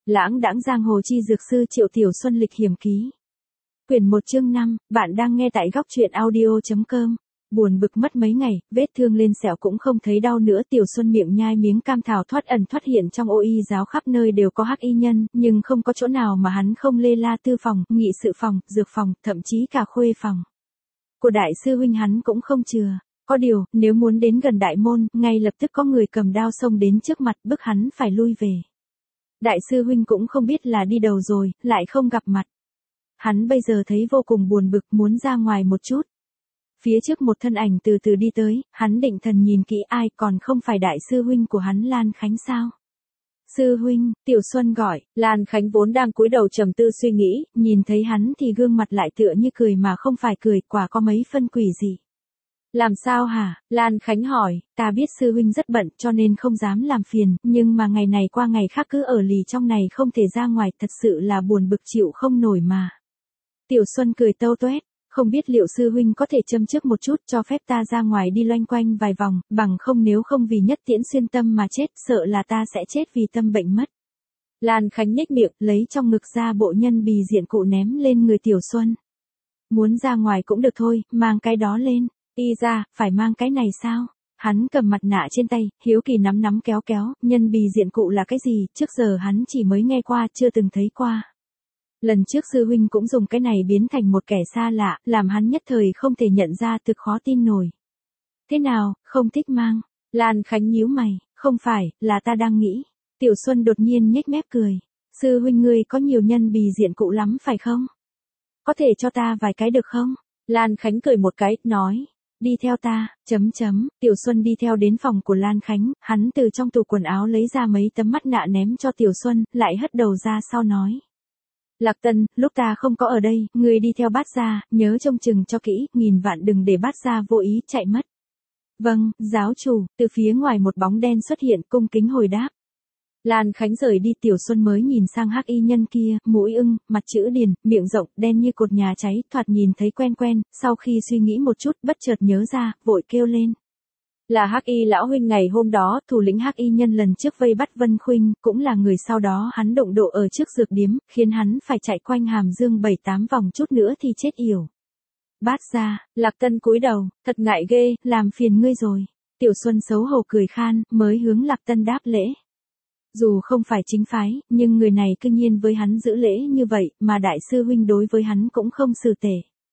Lãng đãng giang hồ chi dược sư Triệu Tiểu Xuân lịch hiểm ký. Quyển 1 chương 5, bạn đang nghe tại góc truyện audio.com. Buồn bực mất mấy ngày, vết thương lên sẹo cũng không thấy đau nữa. Tiểu Xuân miệng nhai miếng cam thảo thoát ẩn thoát hiện trong ô y giáo, khắp nơi đều có hắc y nhân, nhưng không có chỗ nào mà hắn không lê la. Tư phòng, nghị sự phòng, dược phòng, thậm chí cả khuê phòng của đại sư huynh hắn cũng không chừa. Có điều, nếu muốn đến gần đại môn, ngay lập tức có người cầm đao xông đến trước mặt, bức hắn phải lui về. Đại sư huynh cũng không biết là đi đâu rồi, lại không gặp mặt. Hắn bây giờ thấy vô cùng buồn bực, muốn ra ngoài một chút. Phía trước một thân ảnh từ từ đi tới, hắn định thần nhìn kỹ, ai còn không phải đại sư huynh của hắn Lan Khánh sao? Sư huynh, Tiểu Xuân gọi. Lan Khánh vốn đang cúi đầu trầm tư suy nghĩ, nhìn thấy hắn thì gương mặt lại tựa như cười mà không phải cười, quả có mấy phân quỷ gì. Làm sao hả? Lan Khánh hỏi. Ta biết sư huynh rất bận cho nên không dám làm phiền, nhưng mà ngày này qua ngày khác cứ ở lì trong này không thể ra ngoài, thật sự là buồn bực chịu không nổi mà. Tiểu Xuân cười tâu tuét, không biết liệu sư huynh có thể châm trước một chút cho phép ta ra ngoài đi loanh quanh vài vòng, bằng không nếu không vì nhất tiễn xuyên tâm mà chết, sợ là ta sẽ chết vì tâm bệnh mất. Lan Khánh nhếch miệng, lấy trong ngực ra bộ nhân bì diện cụ ném lên người Tiểu Xuân. Muốn ra ngoài cũng được thôi, mang cái đó lên. Y ra, phải mang cái này sao? Hắn cầm mặt nạ trên tay, hiếu kỳ nắm kéo, nhân bì diện cụ là cái gì, trước giờ hắn chỉ mới nghe qua, chưa từng thấy qua. Lần trước sư huynh cũng dùng cái này biến thành một kẻ xa lạ, làm hắn nhất thời không thể nhận ra, thực khó tin nổi. Thế nào, không thích mang? Lan Khánh nhíu mày, không phải, là ta đang nghĩ. Tiểu Xuân đột nhiên nhếch mép cười. Sư huynh ngươi có nhiều nhân bì diện cụ lắm phải không? Có thể cho ta vài cái được không? Lan Khánh cười một cái, nói. Đi theo ta, Tiểu Xuân đi theo đến phòng của Lan Khánh, hắn từ trong tủ quần áo lấy ra mấy tấm mắt nạ ném cho Tiểu Xuân, lại hất đầu ra sau nói. Lạc Tân, lúc ta không có ở đây, ngươi đi theo Bát Gia, nhớ trông chừng cho kỹ, nghìn vạn đừng để Bát Gia vô ý chạy mất. Vâng, giáo chủ. Từ phía ngoài một bóng đen xuất hiện, cung kính hồi đáp. Lan Khánh rời đi. Tiểu Xuân mới nhìn sang hắc y nhân kia, mũi ưng, mặt chữ điền, miệng rộng, đen như cột nhà cháy, thoạt nhìn thấy quen, sau khi suy nghĩ một chút, bất chợt nhớ ra, vội kêu lên. Là hắc y lão huynh ngày hôm đó, thủ lĩnh hắc y nhân lần trước vây bắt Vân Khuynh, cũng là người sau đó hắn động độ ở trước dược điếm, khiến hắn phải chạy quanh Hàm Dương 7-8 vòng, chút nữa thì chết yểu. Bát Gia. Lạc Tân cúi đầu, thật ngại ghê, làm phiền ngươi rồi. Tiểu Xuân xấu hổ cười khan, mới hướng Lạc Tân đáp lễ. Dù không phải chính phái, nhưng người này cư nhiên với hắn giữ lễ như vậy, mà đại sư huynh đối với hắn cũng không xử tệ.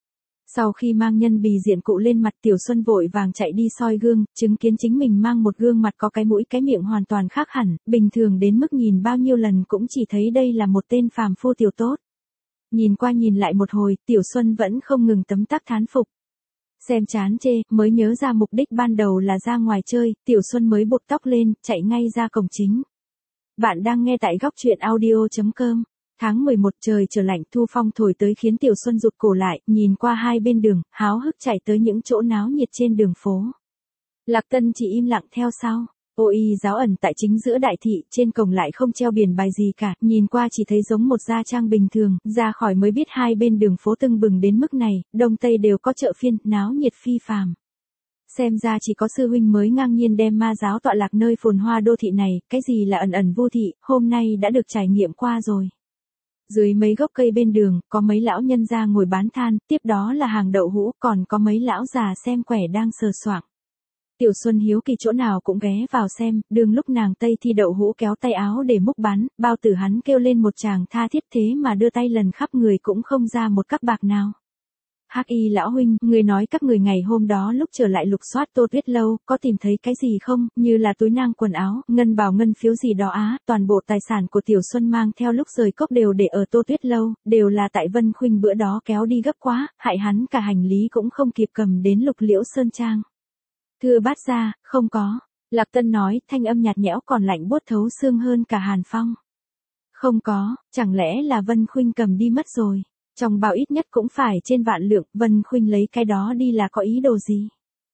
Sau khi mang nhân bì diện cụ lên mặt, Tiểu Xuân vội vàng chạy đi soi gương, chứng kiến chính mình mang một gương mặt có cái mũi cái miệng hoàn toàn khác hẳn, bình thường đến mức nhìn bao nhiêu lần cũng chỉ thấy đây là một tên phàm phu tiểu tốt. Nhìn qua nhìn lại một hồi, Tiểu Xuân vẫn không ngừng tấm tắc thán phục. Xem chán chê, mới nhớ ra mục đích ban đầu là ra ngoài chơi, Tiểu Xuân mới buộc tóc lên, chạy ngay ra cổng chính. Bạn đang nghe tại góc truyện audio.com. Tháng 11 trời trở lạnh, thu phong thổi tới khiến Tiểu Xuân rụt cổ lại, nhìn qua hai bên đường, háo hức chạy tới những chỗ náo nhiệt trên đường phố. Lạc Tân chỉ im lặng theo sau. Ô y giáo ẩn tại chính giữa đại thị, trên cổng lại không treo biển bài gì cả, nhìn qua chỉ thấy giống một gia trang bình thường, ra khỏi mới biết hai bên đường phố tưng bừng đến mức này, đông tây đều có chợ phiên, náo nhiệt phi phàm. Xem ra chỉ có sư huynh mới ngang nhiên đem ma giáo tọa lạc nơi phồn hoa đô thị này, cái gì là ẩn ẩn vô thị, hôm nay đã được trải nghiệm qua rồi. Dưới mấy gốc cây bên đường, có mấy lão nhân ra ngồi bán than, tiếp đó là hàng đậu hũ, còn có mấy lão già xem quẻ đang sờ soạng. Tiểu Xuân hiếu kỳ chỗ nào cũng ghé vào xem, đường lúc nàng Tây thi đậu hũ kéo tay áo để múc bán, bao tử hắn kêu lên một tràng tha thiết, thế mà đưa tay lần khắp người cũng không ra một các bạc nào. Hắc y lão huynh, người nói các người ngày hôm đó lúc trở lại lục soát Tô Tuyết lâu, có tìm thấy cái gì không, như là túi nang quần áo, ngân bào ngân phiếu gì đó á, toàn bộ tài sản của Tiểu Xuân mang theo lúc rời cốc đều để ở Tô Tuyết lâu, đều là tại Vân Khuynh bữa đó kéo đi gấp quá, hại hắn cả hành lý cũng không kịp cầm đến Lục Liễu Sơn Trang. Thưa Bát Gia, không có. Lạc Tân nói, thanh âm nhạt nhẽo còn lạnh buốt thấu xương hơn cả hàn phong. Không có, chẳng lẽ là Vân Khuynh cầm đi mất rồi. Trong bao ít nhất cũng phải trên vạn lượng, Vân Khuynh lấy cái đó đi là có ý đồ gì?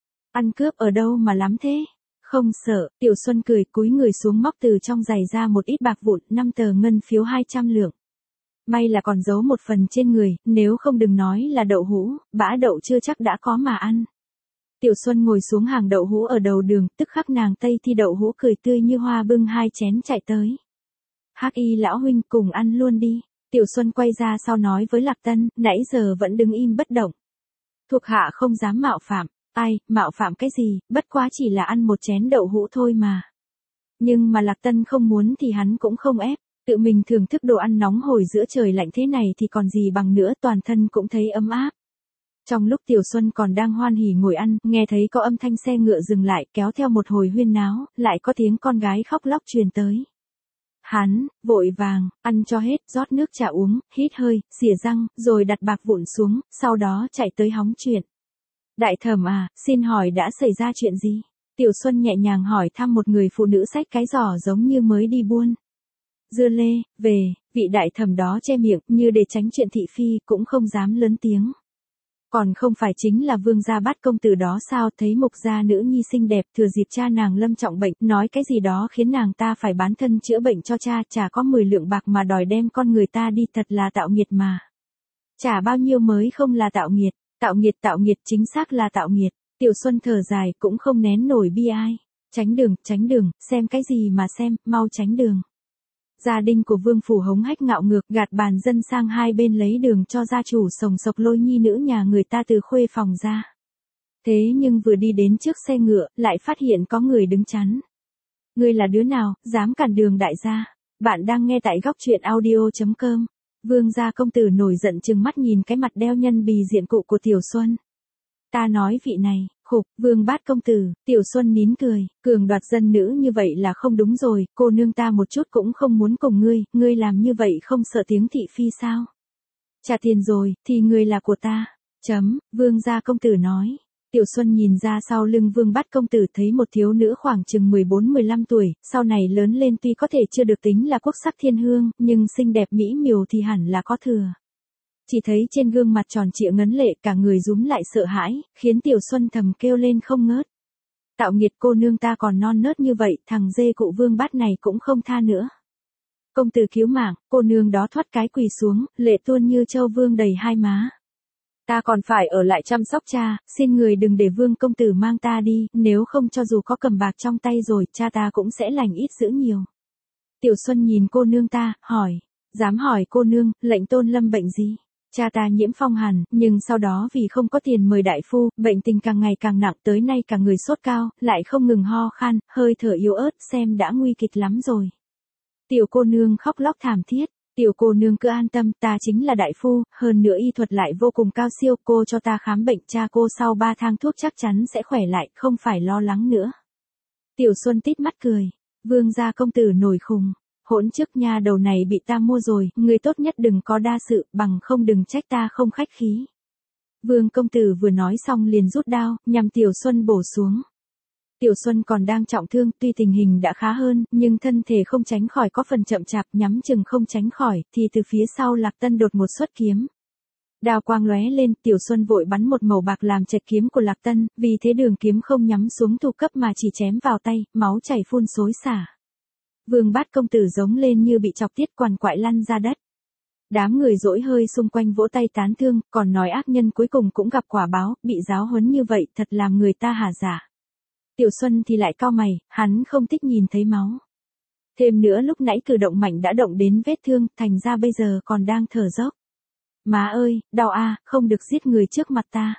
Ăn cướp ở đâu mà lắm thế? Không sợ. Tiểu Xuân cười, cúi người xuống móc từ trong giày ra một ít bạc vụn, 5 tờ ngân phiếu 200 lượng. May là còn giấu một phần trên người, nếu không đừng nói là đậu hũ, bã đậu chưa chắc đã có mà ăn. Tiểu Xuân ngồi xuống hàng đậu hũ ở đầu đường, tức khắc nàng Tây thi đậu hũ cười tươi như hoa bưng 2 chén chạy tới. Hắc Y lão huynh cùng ăn luôn đi. Tiểu Xuân quay ra sau nói với Lạc Tân, nãy giờ vẫn đứng im bất động. Thuộc hạ không dám mạo phạm. Ai, mạo phạm cái gì, bất quá chỉ là ăn một chén đậu hũ thôi mà. Nhưng mà Lạc Tân không muốn thì hắn cũng không ép, tự mình thưởng thức đồ ăn nóng hổi giữa trời lạnh thế này thì còn gì bằng nữa, toàn thân cũng thấy ấm áp. Trong lúc Tiểu Xuân còn đang hoan hỉ ngồi ăn, nghe thấy có âm thanh xe ngựa dừng lại, kéo theo một hồi huyên náo, lại có tiếng con gái khóc lóc truyền tới. Hắn, vội vàng, ăn cho hết, rót nước trà uống, hít hơi, xỉa răng, rồi đặt bạc vụn xuống, sau đó chạy tới hóng chuyện. Đại thẩm à, xin hỏi đã xảy ra chuyện gì? Tiểu Xuân nhẹ nhàng hỏi thăm một người phụ nữ xách cái giỏ giống như mới đi buôn. Dưa lê, về, vị đại thẩm đó che miệng, như để tránh chuyện thị phi, cũng không dám lớn tiếng. Còn không phải chính là Vương gia Bát công tử đó sao, thấy Mục gia nữ nhi xinh đẹp, thừa dịp cha nàng lâm trọng bệnh, nói cái gì đó khiến nàng ta phải bán thân chữa bệnh cho cha, chả có 10 lượng bạc mà đòi đem con người ta đi, thật là tạo nghiệt mà. Chả bao nhiêu mới không là tạo nghiệt, tạo nghiệt chính xác là tạo nghiệt. Tiểu Xuân thở dài cũng không nén nổi bi ai. Tránh đường, xem cái gì mà xem, mau tránh đường. Gia đình của Vương phủ hống hách ngạo ngược, gạt bàn dân sang hai bên lấy đường cho gia chủ sồng sộc lôi nhi nữ nhà người ta từ khuê phòng ra. Thế nhưng vừa đi đến trước xe ngựa, lại phát hiện có người đứng chắn. Ngươi là đứa nào, dám cản đường đại gia? Bạn đang nghe tại góc truyện audio.com. Vương gia công tử nổi giận trừng mắt nhìn cái mặt đeo nhân bì diện cụ của Tiểu Xuân. Ta nói vị này, khục, Vương Bát công tử. Tiểu Xuân nín cười, cường đoạt dân nữ như vậy là không đúng rồi, cô nương ta một chút cũng không muốn cùng ngươi làm như vậy không sợ tiếng thị phi sao? Trả tiền rồi, thì ngươi là của ta. Vương gia công tử nói. Tiểu Xuân nhìn ra sau lưng Vương Bát công tử thấy một thiếu nữ khoảng chừng 14-15 tuổi, sau này lớn lên tuy có thể chưa được tính là quốc sắc thiên hương, nhưng xinh đẹp mỹ miều thì hẳn là có thừa. Chỉ thấy trên gương mặt tròn trịa ngấn lệ, cả người rúm lại sợ hãi, khiến Tiểu Xuân thầm kêu lên không ngớt. Tạo nghiệt, cô nương ta còn non nớt như vậy, thằng dê cụ Vương Bát này cũng không tha nữa. Công tử cứu mạng, cô nương đó thoát cái quỳ xuống, lệ tuôn như châu vương đầy hai má. Ta còn phải ở lại chăm sóc cha, xin người đừng để Vương công tử mang ta đi, nếu không cho dù có cầm bạc trong tay rồi, cha ta cũng sẽ lành ít dữ nhiều. Tiểu Xuân nhìn cô nương ta, hỏi, dám hỏi cô nương, lệnh tôn lâm bệnh gì? Cha ta nhiễm phong hàn, nhưng sau đó vì không có tiền mời đại phu, bệnh tình càng ngày càng nặng, tới nay cả người sốt cao, lại không ngừng ho khan, hơi thở yếu ớt, xem đã nguy kịch lắm rồi. Tiểu cô nương khóc lóc thảm thiết. Tiểu cô nương cứ an tâm, ta chính là đại phu, hơn nữa y thuật lại vô cùng cao siêu, cô cho ta khám bệnh, cha cô sau 3 thang thuốc chắc chắn sẽ khỏe lại, không phải lo lắng nữa. Tiểu Xuân tít mắt cười, Vương gia công tử nổi khùng, hỗn trước nha đầu này bị ta mua rồi, người tốt nhất đừng có đa sự, bằng không đừng trách ta không khách khí. Vương công tử vừa nói xong liền rút đao, nhằm Tiểu Xuân bổ xuống. Tiểu Xuân còn đang trọng thương, tuy tình hình đã khá hơn, nhưng thân thể không tránh khỏi có phần chậm chạp, nhắm chừng không tránh khỏi, thì từ phía sau Lạc Tân đột một xuất kiếm. Đao quang lóe lên, Tiểu Xuân vội bắn một mẩu bạc làm chệch kiếm của Lạc Tân, vì thế đường kiếm không nhắm xuống thủ cấp mà chỉ chém vào tay, máu chảy phun xối xả. Vương Bát công tử giống lên như bị chọc tiết, quằn quại lăn ra đất. Đám người dỗi hơi xung quanh vỗ tay tán thương, còn nói ác nhân cuối cùng cũng gặp quả báo, bị giáo huấn như vậy thật làm người ta hả dạ. Tiểu Xuân thì lại cau mày, hắn không thích nhìn thấy máu. Thêm nữa lúc nãy cử động mạnh đã động đến vết thương, thành ra bây giờ còn đang thở dốc. Má ơi, đau a, không được giết người trước mặt ta.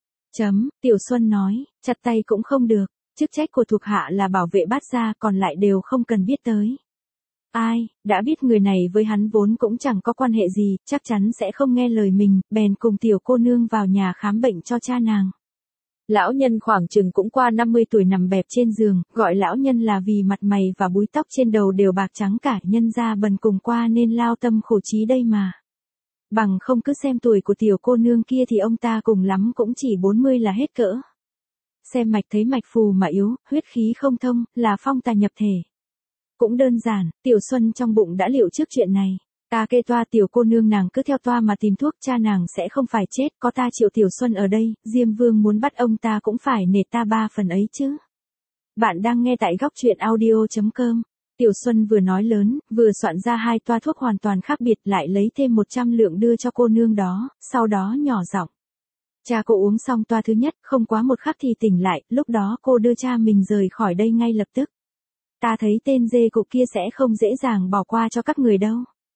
Tiểu Xuân nói, chặt tay cũng không được, chức trách của thuộc hạ là bảo vệ Bát gia, còn lại đều không cần biết tới. Ai, đã biết người này với hắn vốn cũng chẳng có quan hệ gì, chắc chắn sẽ không nghe lời mình, bèn cùng tiểu cô nương vào nhà khám bệnh cho cha nàng. Lão nhân khoảng chừng cũng qua 50 tuổi nằm bẹp trên giường, gọi lão nhân là vì mặt mày và búi tóc trên đầu đều bạc trắng cả, nhân ra bần cùng qua nên lao tâm khổ trí đây mà. Bằng không cứ xem tuổi của tiểu cô nương kia thì ông ta cùng lắm cũng chỉ 40 là hết cỡ. Xem mạch thấy mạch phù mà yếu, huyết khí không thông, là phong tà nhập thể. Cũng đơn giản, Tiểu Xuân trong bụng đã liệu trước chuyện này. Ta kê toa tiểu cô nương nàng cứ theo toa mà tìm thuốc, cha nàng sẽ không phải chết, có ta Triệu Tiểu Xuân ở đây, Diêm Vương muốn bắt ông ta cũng phải nể ta 3 phần ấy chứ. Bạn đang nghe tại góc truyện audio.com. Tiểu Xuân vừa nói lớn, vừa soạn ra 2 toa thuốc hoàn toàn khác biệt, lại lấy thêm 100 lượng đưa cho cô nương đó, sau đó nhỏ giọng. Cha cô uống xong toa thứ nhất, không quá một khắc thì tỉnh lại, lúc đó cô đưa cha mình rời khỏi đây ngay lập tức. Ta thấy tên dê cụ kia sẽ không dễ dàng bỏ qua cho các người đâu.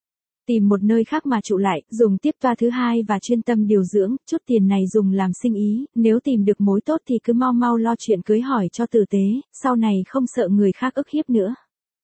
Tìm một nơi khác mà trụ lại, dùng tiếp toa thứ hai và chuyên tâm điều dưỡng, chút tiền này dùng làm sinh ý, nếu tìm được mối tốt thì cứ mau mau lo chuyện cưới hỏi cho tử tế, sau này không sợ người khác ức hiếp nữa.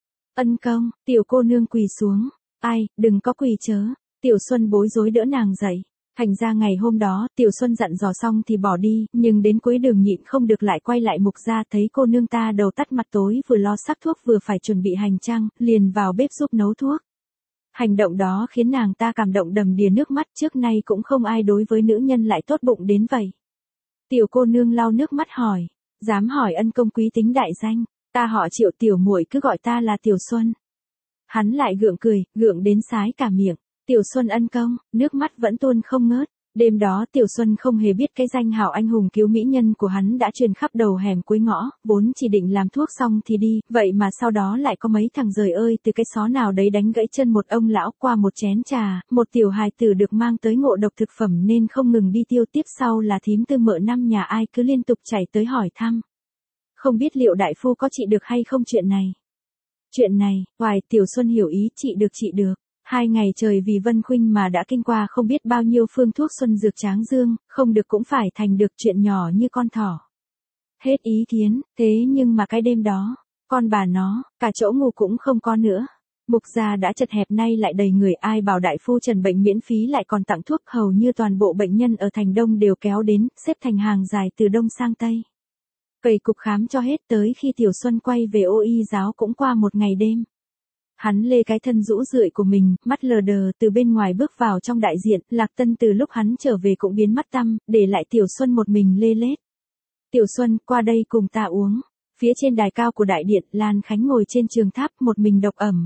Ân công, tiểu cô nương quỳ xuống. Ai, đừng có quỳ chớ. Tiểu Xuân bối rối đỡ nàng dậy. Thành ra ngày hôm đó, Tiểu Xuân dặn dò xong thì bỏ đi, nhưng đến cuối đường nhịn không được lại quay lại Mục gia, thấy cô nương ta đầu tắt mặt tối vừa lo sắc thuốc vừa phải chuẩn bị hành trang, liền vào bếp giúp nấu thuốc. Hành động đó khiến nàng ta cảm động đầm đìa nước mắt, trước nay cũng không ai đối với nữ nhân lại tốt bụng đến vậy. Tiểu cô nương lau nước mắt hỏi, dám hỏi ân công quý tính đại danh, ta họ Triệu, tiểu muội cứ gọi ta là Tiểu Xuân. Hắn lại gượng cười, gượng đến sái cả miệng. Tiểu Xuân ân công, nước mắt vẫn tuôn không ngớt. Đêm đó Tiểu Xuân không hề biết cái danh hào anh hùng cứu mỹ nhân của hắn đã truyền khắp đầu hẻm cuối ngõ, vốn chỉ định làm thuốc xong thì đi, vậy mà sau đó lại có mấy thằng giời ơi từ cái xó nào đấy đánh gãy chân một ông lão, qua một chén trà, một tiểu hài tử được mang tới ngộ độc thực phẩm nên không ngừng đi tiêu, tiếp sau là thím Tư Mợ năm nhà ai cứ liên tục chạy tới hỏi thăm. Không biết liệu đại phu có trị được hay không chuyện này. Chuyện này, hoài Tiểu Xuân hiểu ý, trị được. 2 ngày trời vì Vân Khuynh mà đã kinh qua không biết bao nhiêu phương thuốc xuân dược tráng dương, không được cũng phải thành được, chuyện nhỏ như con thỏ. Hết ý kiến, thế nhưng mà cái đêm đó, con bà nó, cả chỗ ngủ cũng không có nữa. Mục gia đã chật hẹp nay lại đầy người, ai bảo đại phu trần bệnh miễn phí lại còn tặng thuốc, hầu như toàn bộ bệnh nhân ở thành Đông đều kéo đến, xếp thành hàng dài từ Đông sang Tây. Cầy cục khám cho hết, tới khi Tiểu Xuân quay về ô y giáo cũng qua một ngày đêm. Hắn lê cái thân rũ rượi của mình, mắt lờ đờ từ bên ngoài bước vào trong đại diện, Lạc Tân từ lúc hắn trở về cũng biến mất tăm, để lại Tiểu Xuân một mình lê lết. Tiểu Xuân, qua đây cùng ta uống. Phía trên đài cao của đại điện, Lan Khánh ngồi trên trường tháp một mình độc ẩm.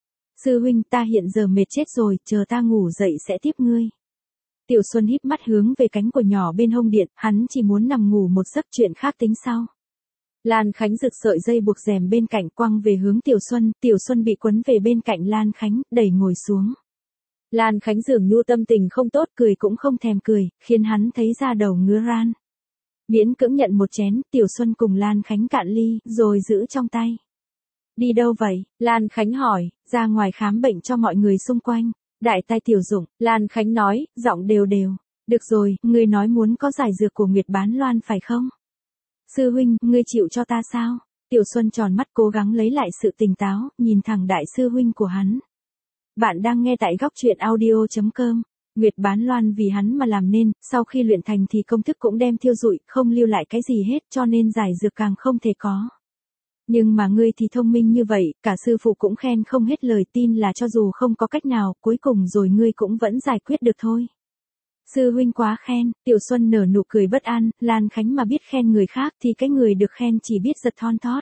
Sư huynh, ta hiện giờ mệt chết rồi, chờ ta ngủ dậy sẽ tiếp ngươi. Tiểu Xuân híp mắt hướng về cánh của nhỏ bên hông điện, hắn chỉ muốn nằm ngủ một giấc, chuyện khác tính sau. Lan Khánh giựt sợi dây buộc rèm bên cạnh quăng về hướng Tiểu Xuân bị quấn về bên cạnh Lan Khánh, đẩy ngồi xuống. Lan Khánh dường như tâm tình không tốt, cười cũng không thèm cười, khiến hắn thấy da đầu ngứa ran. Miễn cưỡng nhận một chén, Tiểu Xuân cùng Lan Khánh cạn ly, rồi giữ trong tay. Đi đâu vậy? Lan Khánh hỏi, ra ngoài khám bệnh cho mọi người xung quanh. Đại tai tiểu dụng, Lan Khánh nói, giọng đều đều. Được rồi, ngươi nói muốn có giải dược của Nguyệt Bán Loan phải không? Sư huynh, ngươi chịu cho ta sao? Tiểu Xuân tròn mắt cố gắng lấy lại sự tỉnh táo, nhìn thẳng đại sư huynh của hắn. Bạn đang nghe tại góc truyện audio.com. Nguyệt Bán Loan vì hắn mà làm nên, sau khi luyện thành thì công thức cũng đem thiêu rụi, không lưu lại cái gì hết, cho nên giải dược càng không thể có. Nhưng mà ngươi thì thông minh như vậy, cả sư phụ cũng khen không hết lời, tin là cho dù không có cách nào, cuối cùng rồi ngươi cũng vẫn giải quyết được thôi. Sư huynh quá khen, Tiểu Xuân nở nụ cười bất an, Lan Khánh mà biết khen người khác thì cái người được khen chỉ biết giật thon thót.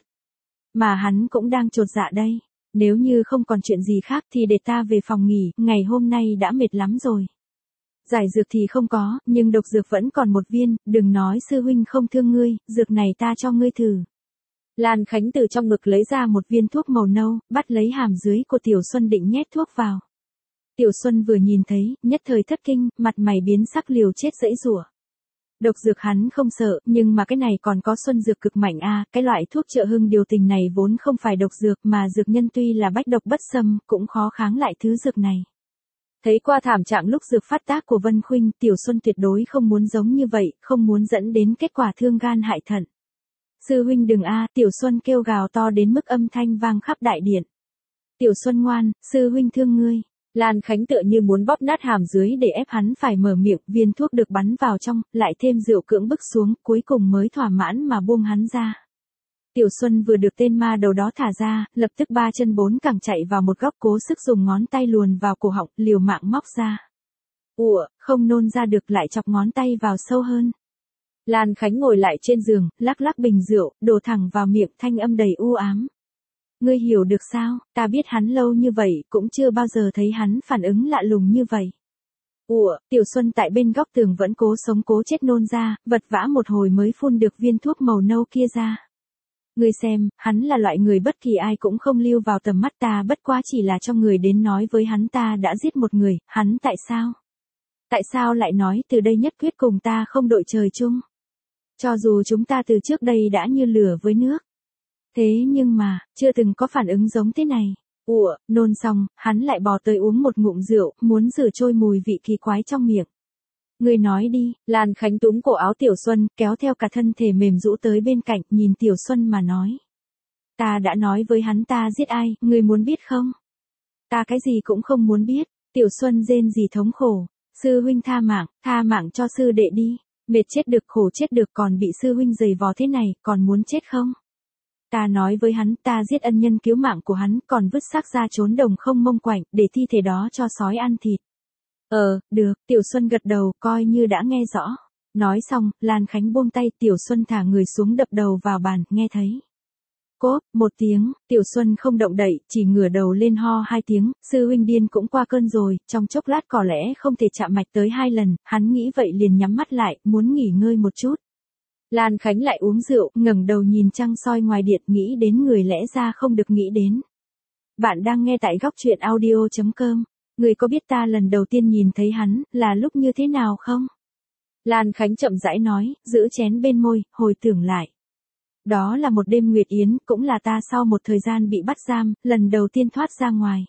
Mà hắn cũng đang chột dạ đây, nếu như không còn chuyện gì khác thì để ta về phòng nghỉ, ngày hôm nay đã mệt lắm rồi. Giải dược thì không có, nhưng độc dược vẫn còn một viên, đừng nói sư huynh không thương ngươi, dược này ta cho ngươi thử. Lan Khánh từ trong ngực lấy ra một viên thuốc màu nâu, bắt lấy hàm dưới của Tiểu Xuân định nhét thuốc vào. Tiểu Xuân vừa nhìn thấy, nhất thời thất kinh, mặt mày biến sắc liều chết giãy giụa. Độc dược hắn không sợ, nhưng mà cái này còn có xuân dược cực mạnh a, cái loại thuốc trợ hưng điều tình này vốn không phải độc dược mà dược nhân tuy là bách độc bất xâm, cũng khó kháng lại thứ dược này. Thấy qua thảm trạng lúc dược phát tác của Vân Khuynh, Tiểu Xuân tuyệt đối không muốn giống như vậy, không muốn dẫn đến kết quả thương gan hại thận. Sư huynh đừng a, Tiểu Xuân kêu gào to đến mức âm thanh vang khắp đại điện. Tiểu Xuân ngoan, sư huynh thương ngươi. Lan Khánh tựa như muốn bóp nát hàm dưới để ép hắn phải mở miệng, viên thuốc được bắn vào trong, lại thêm rượu cưỡng bức xuống, cuối cùng mới thỏa mãn mà buông hắn ra. Tiểu Xuân vừa được tên ma đầu đó thả ra, lập tức 3 chân 4 cẳng chạy vào một góc, cố sức dùng ngón tay luồn vào cổ họng, liều mạng móc ra. Không nôn ra được, lại chọc ngón tay vào sâu hơn. Lan Khánh ngồi lại trên giường, lắc lắc bình rượu, đổ thẳng vào miệng, thanh âm đầy u ám. Ngươi hiểu được sao, ta biết hắn lâu như vậy, cũng chưa bao giờ thấy hắn phản ứng lạ lùng như vậy. Tiểu Xuân tại bên góc tường vẫn cố sống cố chết nôn ra, vật vã một hồi mới phun được viên thuốc màu nâu kia ra. Ngươi xem, hắn là loại người bất kỳ ai cũng không lưu vào tầm mắt ta, bất quá chỉ là cho người đến nói với hắn ta đã giết một người, hắn tại sao? Tại sao lại nói từ đây nhất quyết cùng ta không đội trời chung? Cho dù chúng ta từ trước đây đã như lửa với nước. Thế nhưng mà, chưa từng có phản ứng giống thế này. Nôn xong, hắn lại bò tới uống một ngụm rượu, muốn rửa trôi mùi vị kỳ quái trong miệng. Ngươi nói đi, Lan Khánh túm cổ áo Tiểu Xuân, kéo theo cả thân thể mềm rũ tới bên cạnh, nhìn Tiểu Xuân mà nói. Ta đã nói với hắn ta giết ai, ngươi muốn biết không? Ta cái gì cũng không muốn biết. Tiểu Xuân rên rỉ thống khổ. Sư huynh tha mạng cho sư đệ đi. Mệt chết được khổ chết được còn bị sư huynh giày vò thế này, còn muốn chết không? Ta nói với hắn ta giết ân nhân cứu mạng của hắn, còn vứt xác ra trốn đồng không mông quạnh, để thi thể đó cho sói ăn thịt. Được, Tiểu Xuân gật đầu, coi như đã nghe rõ. Nói xong, Lan Khánh buông tay, Tiểu Xuân thả người xuống đập đầu vào bàn, nghe thấy. Cốp, một tiếng, Tiểu Xuân không động đậy, chỉ ngửa đầu lên ho 2 tiếng, sư huynh điên cũng qua cơn rồi, trong chốc lát có lẽ không thể chạm mạch tới 2 lần, hắn nghĩ vậy liền nhắm mắt lại, muốn nghỉ ngơi một chút. Lan Khánh lại uống rượu, ngẩng đầu nhìn trăng soi ngoài điện, nghĩ đến người lẽ ra không được nghĩ đến. Bạn đang nghe tại góc truyện audio.com. Người có biết ta lần đầu tiên nhìn thấy hắn, là lúc như thế nào không? Lan Khánh chậm rãi nói, giữ chén bên môi, hồi tưởng lại. Đó là một đêm nguyệt yến, cũng là ta sau một thời gian bị bắt giam, lần đầu tiên thoát ra ngoài.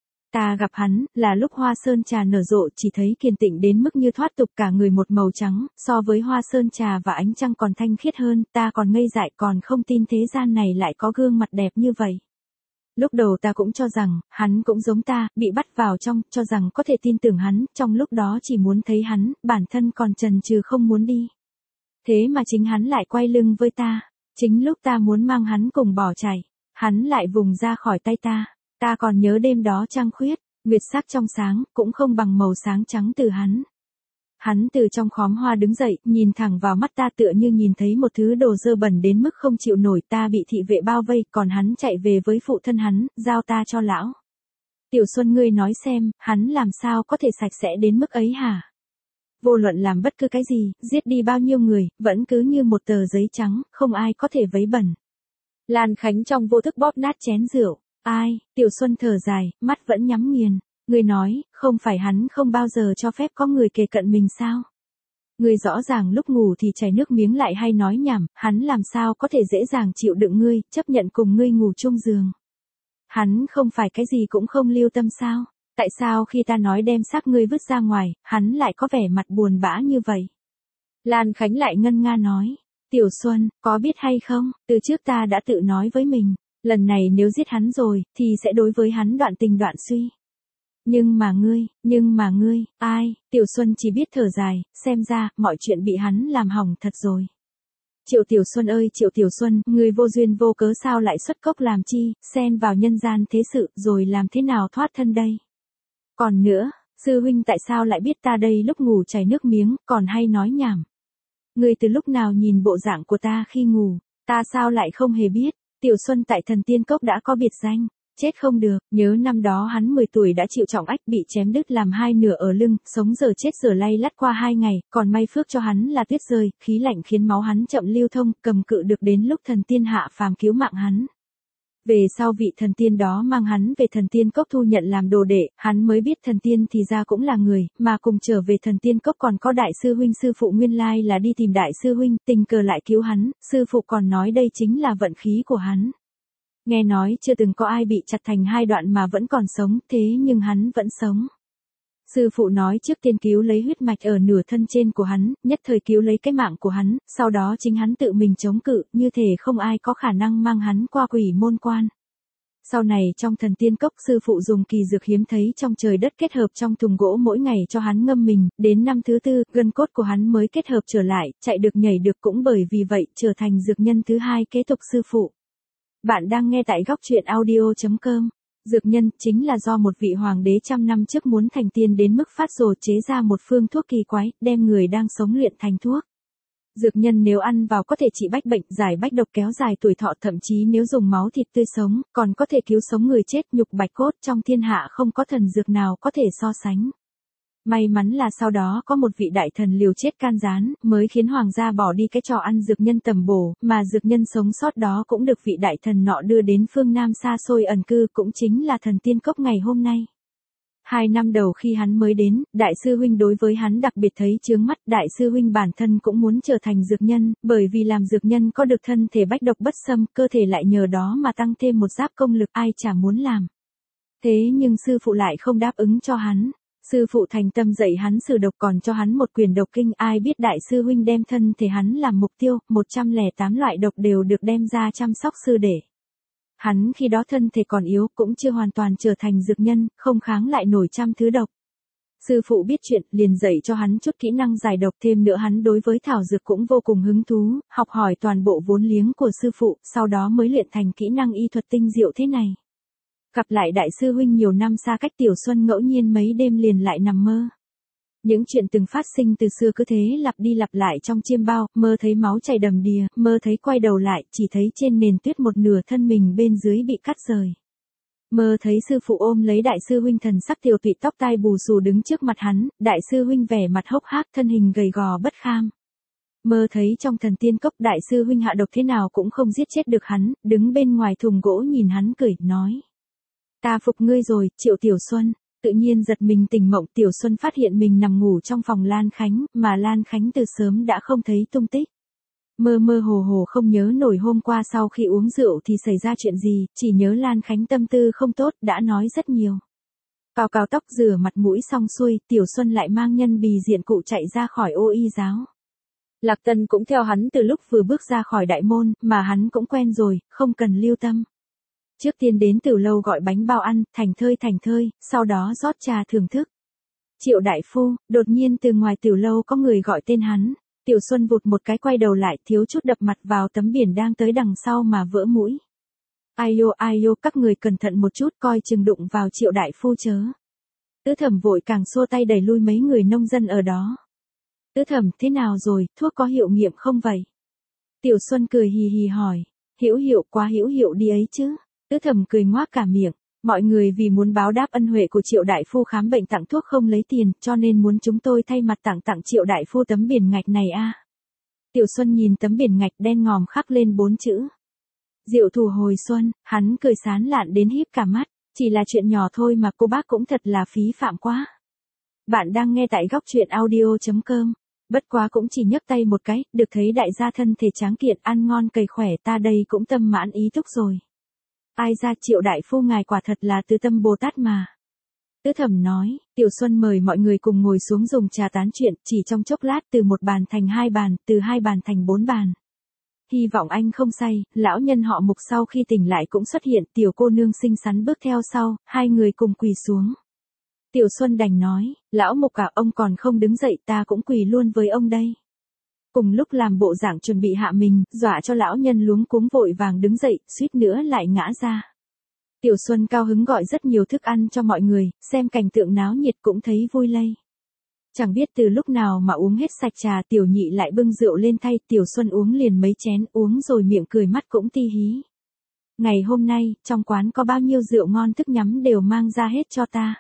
Ta gặp hắn, là lúc hoa sơn trà nở rộ, chỉ thấy kiên tịnh đến mức như thoát tục, cả người một màu trắng, so với hoa sơn trà và ánh trăng còn thanh khiết hơn, ta còn ngây dại, còn không tin thế gian này lại có gương mặt đẹp như vậy. Lúc đầu ta cũng cho rằng, hắn cũng giống ta, bị bắt vào trong, cho rằng có thể tin tưởng hắn, trong lúc đó chỉ muốn thấy hắn, bản thân còn chần chừ không muốn đi. Thế mà chính hắn lại quay lưng với ta, chính lúc ta muốn mang hắn cùng bỏ chạy, hắn lại vùng ra khỏi tay ta. Ta còn nhớ đêm đó trăng khuyết, nguyệt sắc trong sáng, cũng không bằng màu sáng trắng từ hắn. Hắn từ trong khóm hoa đứng dậy, nhìn thẳng vào mắt ta tựa như nhìn thấy một thứ đồ dơ bẩn đến mức không chịu nổi, ta bị thị vệ bao vây, còn hắn chạy về với phụ thân hắn, giao ta cho lão. Tiểu Xuân ngươi nói xem, hắn làm sao có thể sạch sẽ đến mức ấy hả? Vô luận làm bất cứ cái gì, giết đi bao nhiêu người, vẫn cứ như một tờ giấy trắng, không ai có thể vấy bẩn. Lan Khánh trong vô thức bóp nát chén rượu. Ai, Tiểu Xuân thở dài, mắt vẫn nhắm nghiền. Người nói, không phải hắn không bao giờ cho phép có người kề cận mình sao? Người rõ ràng lúc ngủ thì chảy nước miếng lại hay nói nhảm, hắn làm sao có thể dễ dàng chịu đựng ngươi, chấp nhận cùng ngươi ngủ chung giường. Hắn không phải cái gì cũng không lưu tâm sao? Tại sao khi ta nói đem xác ngươi vứt ra ngoài, hắn lại có vẻ mặt buồn bã như vậy? Lan Khánh lại ngân nga nói. Tiểu Xuân, có biết hay không, từ trước ta đã tự nói với mình. Lần này nếu giết hắn rồi, thì sẽ đối với hắn đoạn tình đoạn suy. Nhưng mà ngươi, ai, Tiểu Xuân chỉ biết thở dài, xem ra, mọi chuyện bị hắn làm hỏng thật rồi. Triệu Tiểu Xuân ơi Triệu Tiểu Xuân, ngươi vô duyên vô cớ sao lại xuất cốc làm chi, xen vào nhân gian thế sự, rồi làm thế nào thoát thân đây? Còn nữa, sư huynh tại sao lại biết ta đây lúc ngủ chảy nước miếng, còn hay nói nhảm? Ngươi từ lúc nào nhìn bộ dạng của ta khi ngủ, ta sao lại không hề biết? Tiểu Xuân tại Thần Tiên Cốc đã có biệt danh, chết không được, nhớ năm đó hắn 10 tuổi đã chịu trọng ách bị chém đứt làm 2 nửa ở lưng, sống giờ chết giờ lay lắt qua 2 ngày, còn may phước cho hắn là tuyết rơi, khí lạnh khiến máu hắn chậm lưu thông, cầm cự được đến lúc thần tiên hạ phàm cứu mạng hắn. Về sau vị thần tiên đó mang hắn về Thần Tiên Cốc thu nhận làm đồ đệ, hắn mới biết thần tiên thì ra cũng là người, mà cùng trở về Thần Tiên Cốc còn có đại sư huynh, sư phụ nguyên lai là đi tìm đại sư huynh, tình cờ lại cứu hắn, sư phụ còn nói đây chính là vận khí của hắn. Nghe nói chưa từng có ai bị chặt thành 2 đoạn mà vẫn còn sống, thế nhưng hắn vẫn sống. Sư phụ nói trước tiên cứu lấy huyết mạch ở nửa thân trên của hắn, nhất thời cứu lấy cái mạng của hắn, sau đó chính hắn tự mình chống cự, như thể không ai có khả năng mang hắn qua quỷ môn quan. Sau này trong Thần Tiên Cốc sư phụ dùng kỳ dược hiếm thấy trong trời đất kết hợp trong thùng gỗ mỗi ngày cho hắn ngâm mình, đến năm thứ 4, gân cốt của hắn mới kết hợp trở lại, chạy được nhảy được, cũng bởi vì vậy trở thành dược nhân thứ 2 kế tục sư phụ. Bạn đang nghe tại góc truyện audio.com. Dược nhân chính là do một vị hoàng đế trăm năm trước muốn thành tiên đến mức phát rồ chế ra một phương thuốc kỳ quái, đem người đang sống luyện thành thuốc. Dược nhân nếu ăn vào có thể trị bách bệnh, giải bách độc, kéo dài tuổi thọ, thậm chí nếu dùng máu thịt tươi sống, còn có thể cứu sống người chết, nhục bạch cốt, trong thiên hạ không có thần dược nào có thể so sánh. May mắn là sau đó có một vị đại thần liều chết can gián, mới khiến hoàng gia bỏ đi cái trò ăn dược nhân tầm bổ, mà dược nhân sống sót đó cũng được vị đại thần nọ đưa đến phương Nam xa xôi ẩn cư, cũng chính là Thần Tiên Cốc ngày hôm nay. 2 năm đầu khi hắn mới đến, đại sư huynh đối với hắn đặc biệt thấy chướng mắt, đại sư huynh bản thân cũng muốn trở thành dược nhân, bởi vì làm dược nhân có được thân thể bách độc bất xâm, cơ thể lại nhờ đó mà tăng thêm một giáp công lực, ai chả muốn làm. Thế nhưng sư phụ lại không đáp ứng cho hắn. Sư phụ thành tâm dạy hắn sử độc, còn cho hắn một quyển độc kinh, ai biết đại sư huynh đem thân thể hắn làm mục tiêu, 108 loại độc đều được đem ra chăm sóc sư để. Hắn khi đó thân thể còn yếu, cũng chưa hoàn toàn trở thành dược nhân, không kháng lại nổi trăm thứ độc. Sư phụ biết chuyện, liền dạy cho hắn chút kỹ năng giải độc, thêm nữa hắn đối với thảo dược cũng vô cùng hứng thú, học hỏi toàn bộ vốn liếng của sư phụ, sau đó mới luyện thành kỹ năng y thuật tinh diệu thế này. Gặp lại đại sư huynh nhiều năm xa cách, Tiểu Xuân ngẫu nhiên mấy đêm liền lại nằm mơ. Những chuyện từng phát sinh từ xưa cứ thế lặp đi lặp lại trong chiêm bao, mơ thấy máu chảy đầm đìa, mơ thấy quay đầu lại, chỉ thấy trên nền tuyết một nửa thân mình bên dưới bị cắt rời. Mơ thấy sư phụ ôm lấy đại sư huynh thần sắc tiều tụy, tóc tai bù xù đứng trước mặt hắn, đại sư huynh vẻ mặt hốc hác, thân hình gầy gò bất kham. Mơ thấy trong thần tiên cốc đại sư huynh hạ độc thế nào cũng không giết chết được hắn, đứng bên ngoài thùng gỗ nhìn hắn cười, nói. Ta phục ngươi rồi, Triệu Tiểu Xuân. Tự nhiên giật mình tỉnh mộng, Tiểu Xuân phát hiện mình nằm ngủ trong phòng Lan Khánh, mà Lan Khánh từ sớm đã không thấy tung tích. Mơ mơ hồ hồ không nhớ nổi hôm qua sau khi uống rượu thì xảy ra chuyện gì, chỉ nhớ Lan Khánh tâm tư không tốt, đã nói rất nhiều. Cào cào tóc rửa mặt mũi xong xuôi, Tiểu Xuân lại mang nhân bì diện cụ chạy ra khỏi ô y giáo. Lạc Tân cũng theo hắn từ lúc vừa bước ra khỏi đại môn, mà hắn cũng quen rồi, không cần lưu tâm. Trước tiên đến Tiểu Lâu gọi bánh bao ăn, thành thơi, sau đó rót trà thưởng thức. Triệu đại phu, đột nhiên từ ngoài Tiểu Lâu có người gọi tên hắn. Tiểu Xuân vụt một cái quay đầu lại, thiếu chút đập mặt vào tấm biển đang tới đằng sau mà vỡ mũi. Ai yo, các người cẩn thận một chút, coi chừng đụng vào Triệu đại phu chớ. Tứ Thẩm vội càng xua tay đẩy lui mấy người nông dân ở đó. Tứ Thẩm, thế nào rồi, thuốc có hiệu nghiệm không vậy? Tiểu Xuân cười hì hì hỏi. Hữu hiệu, quá hữu hiệu đi ấy chứ. Tứ Thẩm cười ngoác cả miệng. Mọi người vì muốn báo đáp ân huệ của Triệu đại phu khám bệnh tặng thuốc không lấy tiền, cho nên muốn chúng tôi thay mặt tặng Triệu đại phu tấm biển ngạch này a. Tiểu Xuân nhìn tấm biển ngạch đen ngòm khắc lên 4 chữ. Diệu thủ hồi xuân, hắn cười sán lạn đến híp cả mắt, chỉ là chuyện nhỏ thôi mà cô bác cũng thật là phí phạm quá. Bạn đang nghe tại góc truyện audio.com. Bất quá cũng chỉ nhấc tay một cái, được thấy đại gia thân thể tráng kiện, ăn ngon cầy khỏe, ta đây cũng tâm mãn ý túc rồi. Ai ra, Triệu đại phu ngài quả thật là từ tâm Bồ Tát mà. Tứ Thẩm nói. Tiểu Xuân mời mọi người cùng ngồi xuống dùng trà tán chuyện, chỉ trong chốc lát từ 1 bàn thành 2 bàn, từ 2 bàn thành 4 bàn. Hy vọng anh không say, lão nhân họ Mục sau khi tỉnh lại cũng xuất hiện, tiểu cô nương xinh xắn bước theo sau, hai người cùng quỳ xuống. Tiểu Xuân đành nói, lão Mục cả ông còn không đứng dậy, ta cũng quỳ luôn với ông đây. Cùng lúc làm bộ dạng chuẩn bị hạ mình, dọa cho lão nhân luống cuống vội vàng đứng dậy, suýt nữa lại ngã ra. Tiểu Xuân cao hứng gọi rất nhiều thức ăn cho mọi người, xem cảnh tượng náo nhiệt cũng thấy vui lây. Chẳng biết từ lúc nào mà uống hết sạch trà, Tiểu Nhị lại bưng rượu lên thay, Tiểu Xuân uống liền mấy chén, uống rồi miệng cười mắt cũng ti hí. Ngày hôm nay, trong quán có bao nhiêu rượu ngon thức nhắm đều mang ra hết cho ta.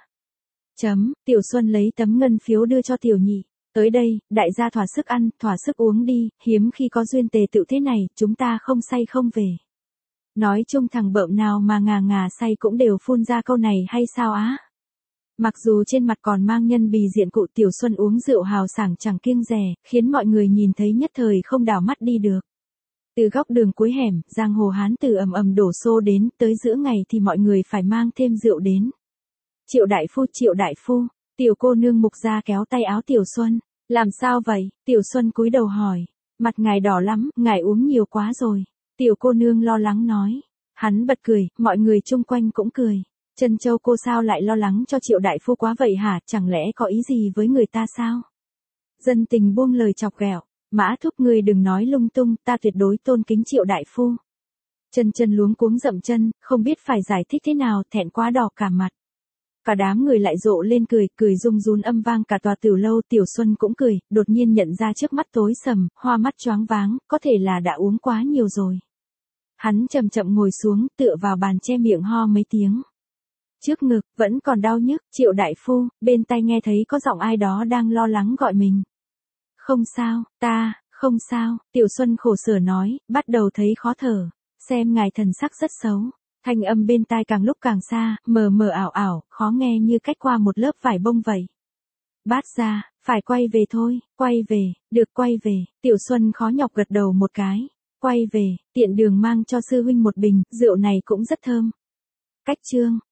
Tiểu Xuân lấy tấm ngân phiếu đưa cho Tiểu Nhị. Tới đây, đại gia thỏa sức ăn, thỏa sức uống đi, hiếm khi có duyên tề tựu thế này, chúng ta không say không về. Nói chung thằng bợm nào mà ngà say cũng đều phun ra câu này hay sao á? Mặc dù trên mặt còn mang nhân bì diện cụ, Tiểu Xuân uống rượu hào sảng chẳng kiêng dè, khiến mọi người nhìn thấy nhất thời không đảo mắt đi được. Từ góc đường cuối hẻm, giang hồ hán tử ầm ầm đổ xô đến, tới giữa ngày thì mọi người phải mang thêm rượu đến. Triệu đại phu, tiểu cô nương Mục gia kéo tay áo Tiểu Xuân. Làm sao vậy? Tiểu Xuân cúi đầu hỏi. Mặt ngài đỏ lắm, ngài uống nhiều quá rồi. Tiểu cô nương lo lắng nói. Hắn bật cười, mọi người chung quanh cũng cười. Trân Châu cô sao lại lo lắng cho Triệu đại phu quá vậy hả, chẳng lẽ có ý gì với người ta sao? Dân tình buông lời chọc ghẹo. Mã Thúc ngươi đừng nói lung tung, ta tuyệt đối tôn kính Triệu đại phu. Chân luống cuống dậm chân, không biết phải giải thích thế nào, thẹn quá đỏ cả mặt. Cả đám người lại rộ lên cười rung rún âm vang cả tòa Tiểu Lâu. Tiểu Xuân cũng cười, đột nhiên nhận ra trước mắt tối sầm, hoa mắt choáng váng, có thể là đã uống quá nhiều rồi. Hắn chậm chậm ngồi xuống, tựa vào bàn che miệng ho mấy tiếng. Trước ngực, vẫn còn đau nhức, Triệu đại phu, bên tai nghe thấy có giọng ai đó đang lo lắng gọi mình. Không sao, không sao, Tiểu Xuân khổ sở nói, bắt đầu thấy khó thở, xem ngài thần sắc rất xấu. Thanh âm bên tai càng lúc càng xa, mờ mờ ảo ảo, khó nghe như cách qua một lớp vải bông vậy. Bát gia, phải quay về thôi, quay về, được quay về, Tiểu Xuân khó nhọc gật đầu một cái. Quay về, tiện đường mang cho sư huynh một bình, rượu này cũng rất thơm. Cách chương.